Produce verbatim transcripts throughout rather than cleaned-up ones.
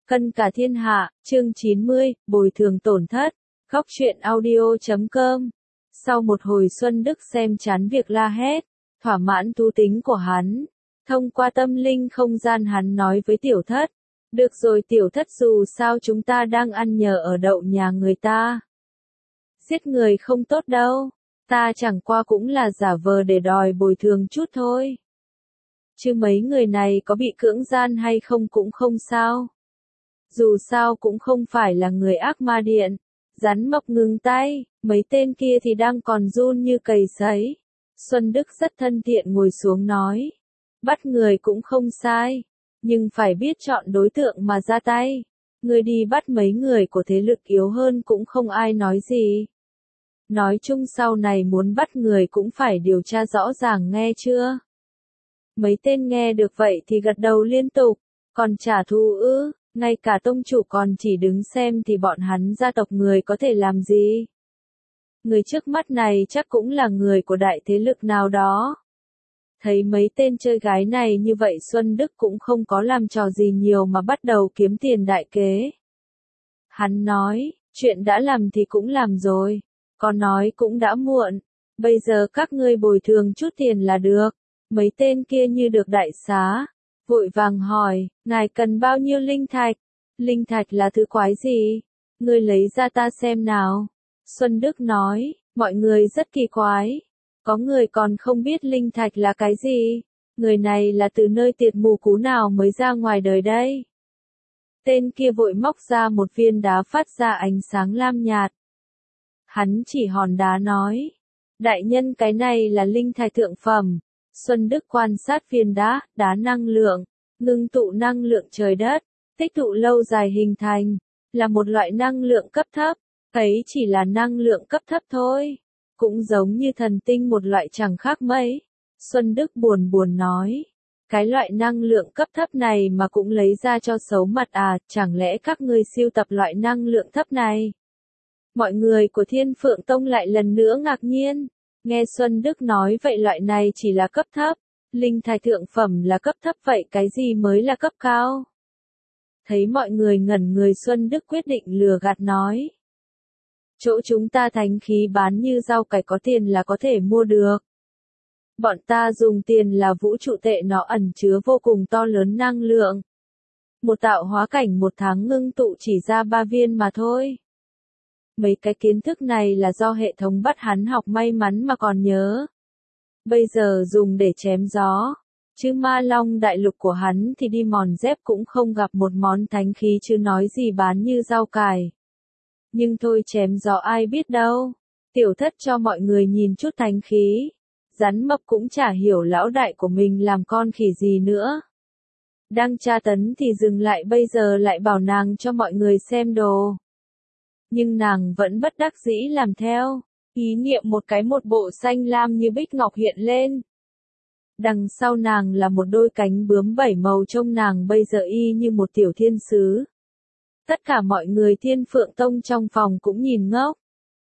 Cân cả thiên hạ, chương chín mươi, bồi thường tổn thất. Góc truyện audio chấm com. Sau một hồi Xuân Đức xem chán việc la hét, thỏa mãn thú tính của hắn, thông qua tâm linh không gian hắn nói với tiểu thất. Được rồi tiểu thất, dù sao chúng ta đang ăn nhờ ở đậu nhà người ta. Giết người không tốt đâu, ta chẳng qua cũng là giả vờ để đòi bồi thường chút thôi. Chứ mấy người này có bị cưỡng gian hay không cũng không sao. Dù sao cũng không phải là người ác ma điện. Rắn mộc ngừng tay, mấy tên kia thì đang còn run như cầy sấy. Xuân Đức rất thân thiện ngồi xuống nói. Bắt người cũng không sai, nhưng phải biết chọn đối tượng mà ra tay. Người đi bắt mấy người của thế lực yếu hơn cũng không ai nói gì. Nói chung sau này muốn bắt người cũng phải điều tra rõ ràng, nghe chưa? Mấy tên nghe được vậy thì gật đầu liên tục. Còn trả thù ư? Ngay cả tông chủ còn chỉ đứng xem thì bọn hắn gia tộc người có thể làm gì? Người trước mắt này chắc cũng là người của đại thế lực nào đó. Thấy mấy tên chơi gái này như vậy Xuân Đức cũng không có làm trò gì nhiều mà bắt đầu kiếm tiền đại kế. Hắn nói, chuyện đã làm thì cũng làm rồi, còn nói cũng đã muộn, bây giờ các ngươi bồi thường chút tiền là được. Mấy tên kia như được đại xá, vội vàng hỏi, ngài cần bao nhiêu linh thạch? Linh thạch là thứ quái gì? Ngươi lấy ra ta xem nào. Xuân Đức nói, mọi người rất kỳ quái. Có người còn không biết linh thạch là cái gì. Người này là từ nơi tiệt mù cú nào mới ra ngoài đời đây? Tên kia vội móc ra một viên đá phát ra ánh sáng lam nhạt. Hắn chỉ hòn đá nói, đại nhân cái này là linh thạch thượng phẩm. Xuân Đức quan sát viên đá, đá năng lượng, ngưng tụ năng lượng trời đất, tích tụ lâu dài hình thành, là một loại năng lượng cấp thấp, ấy chỉ là năng lượng cấp thấp thôi, cũng giống như thần tinh một loại chẳng khác mấy. Xuân Đức buồn buồn nói, cái loại năng lượng cấp thấp này mà cũng lấy ra cho xấu mặt à, chẳng lẽ các ngươi siêu tập loại năng lượng thấp này? Mọi người của Thiên Phượng Tông lại lần nữa ngạc nhiên. Nghe Xuân Đức nói vậy loại này chỉ là cấp thấp, linh thạch thượng phẩm là cấp thấp, vậy cái gì mới là cấp cao? Thấy mọi người ngẩn người Xuân Đức quyết định lừa gạt nói. Chỗ chúng ta thánh khí bán như rau cải, có tiền là có thể mua được. Bọn ta dùng tiền là vũ trụ tệ, nó ẩn chứa vô cùng to lớn năng lượng. Một tạo hóa cảnh một tháng ngưng tụ chỉ ra ba viên mà thôi. Mấy cái kiến thức này là do hệ thống bắt hắn học may mắn mà còn nhớ. Bây giờ dùng để chém gió. Chứ Ma Long đại lục của hắn thì đi mòn dép cũng không gặp một món thánh khí, chứ nói gì bán như rau cải. Nhưng thôi, chém gió ai biết đâu. Tiểu thất cho mọi người nhìn chút thánh khí. Rắn mập cũng chả hiểu lão đại của mình làm con khỉ gì nữa. Đang tra tấn thì dừng lại, bây giờ lại bảo nàng cho mọi người xem đồ. Nhưng nàng vẫn bất đắc dĩ làm theo, ý niệm một cái một bộ xanh lam như bích ngọc hiện lên. Đằng sau nàng là một đôi cánh bướm bảy màu, trông nàng bây giờ y như một tiểu thiên sứ. Tất cả mọi người Thiên Phượng Tông trong phòng cũng nhìn ngốc.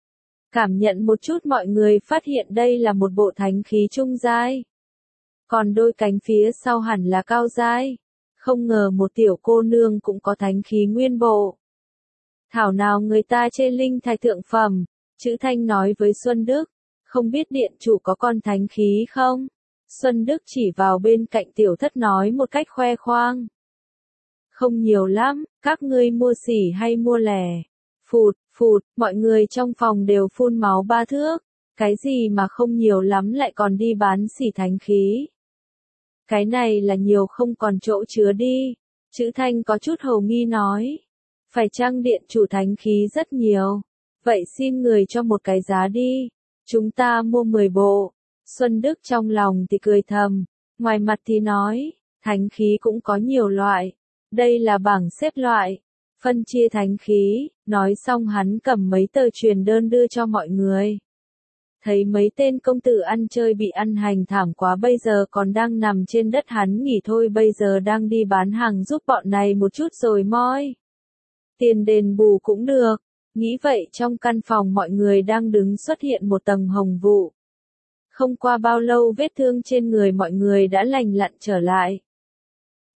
Cảm nhận một chút mọi người phát hiện đây là một bộ thánh khí trung giai. Còn đôi cánh phía sau hẳn là cao giai. Không ngờ một tiểu cô nương cũng có thánh khí nguyên bộ. Thảo nào người ta chê linh thạch thượng phẩm, Chữ Thanh nói với Xuân Đức, không biết điện chủ có con thánh khí không? Xuân Đức chỉ vào bên cạnh tiểu thất nói một cách khoe khoang. Không nhiều lắm, các ngươi mua xỉ hay mua lẻ? Phụt, phụt, mọi người trong phòng đều phun máu ba thước, cái gì mà không nhiều lắm lại còn đi bán xỉ thánh khí? Cái này là nhiều không còn chỗ chứa đi, Chữ Thanh có chút hầu nghi nói. Phải chăng điện chủ thánh khí rất nhiều? Vậy xin người cho một cái giá đi. Chúng ta mua mười bộ. Xuân Đức trong lòng thì cười thầm. Ngoài mặt thì nói, thánh khí cũng có nhiều loại. Đây là bảng xếp loại. Phân chia thánh khí. Nói xong hắn cầm mấy tờ truyền đơn đưa cho mọi người. Thấy mấy tên công tử ăn chơi bị ăn hành thảm quá, bây giờ còn đang nằm trên đất, hắn nghỉ thôi, bây giờ đang đi bán hàng giúp bọn này một chút rồi moi. Tiền đền bù cũng được. Nghĩ vậy trong căn phòng mọi người đang đứng xuất hiện một tầng hồng vụ. Không qua bao lâu vết thương trên người mọi người đã lành lặn trở lại.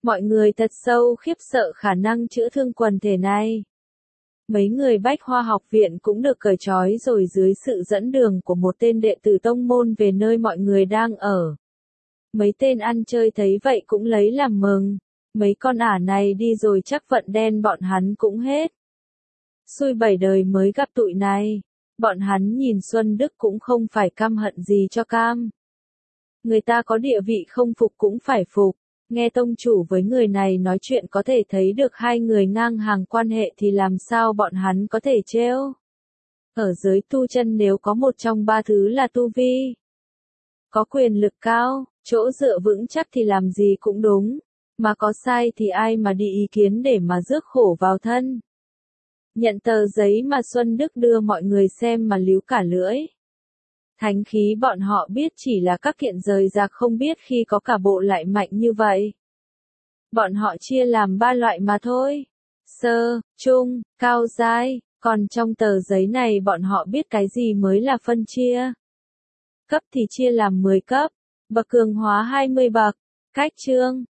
Mọi người thật sâu khiếp sợ khả năng chữa thương quần thể này. Mấy người Bách Hoa học viện cũng được cởi trói rồi dưới sự dẫn đường của một tên đệ tử tông môn về nơi mọi người đang ở. Mấy tên ăn chơi thấy vậy cũng lấy làm mừng. Mấy con ả này đi rồi chắc vận đen bọn hắn cũng hết. Xui bảy đời mới gặp tụi này. Bọn hắn nhìn Xuân Đức cũng không phải căm hận gì cho cam. Người ta có địa vị không phục cũng phải phục. Nghe tông chủ với người này nói chuyện có thể thấy được hai người ngang hàng quan hệ thì làm sao bọn hắn có thể trêu. Ở giới tu chân nếu có một trong ba thứ là tu vi, có quyền lực cao, chỗ dựa vững chắc thì làm gì cũng đúng, mà có sai thì ai mà đi ý kiến để mà rước khổ vào thân. Nhận tờ giấy mà Xuân Đức đưa mọi người xem mà líu cả lưỡi. Thánh khí bọn họ biết chỉ là các kiện rời rạc không biết khi có cả bộ lại mạnh như vậy. Bọn họ chia làm ba loại mà thôi. Sơ, trung, cao giai, còn trong tờ giấy này bọn họ biết cái gì mới là phân chia. Cấp thì chia làm mười cấp, bậc cường hóa hai mươi bậc, cách chương,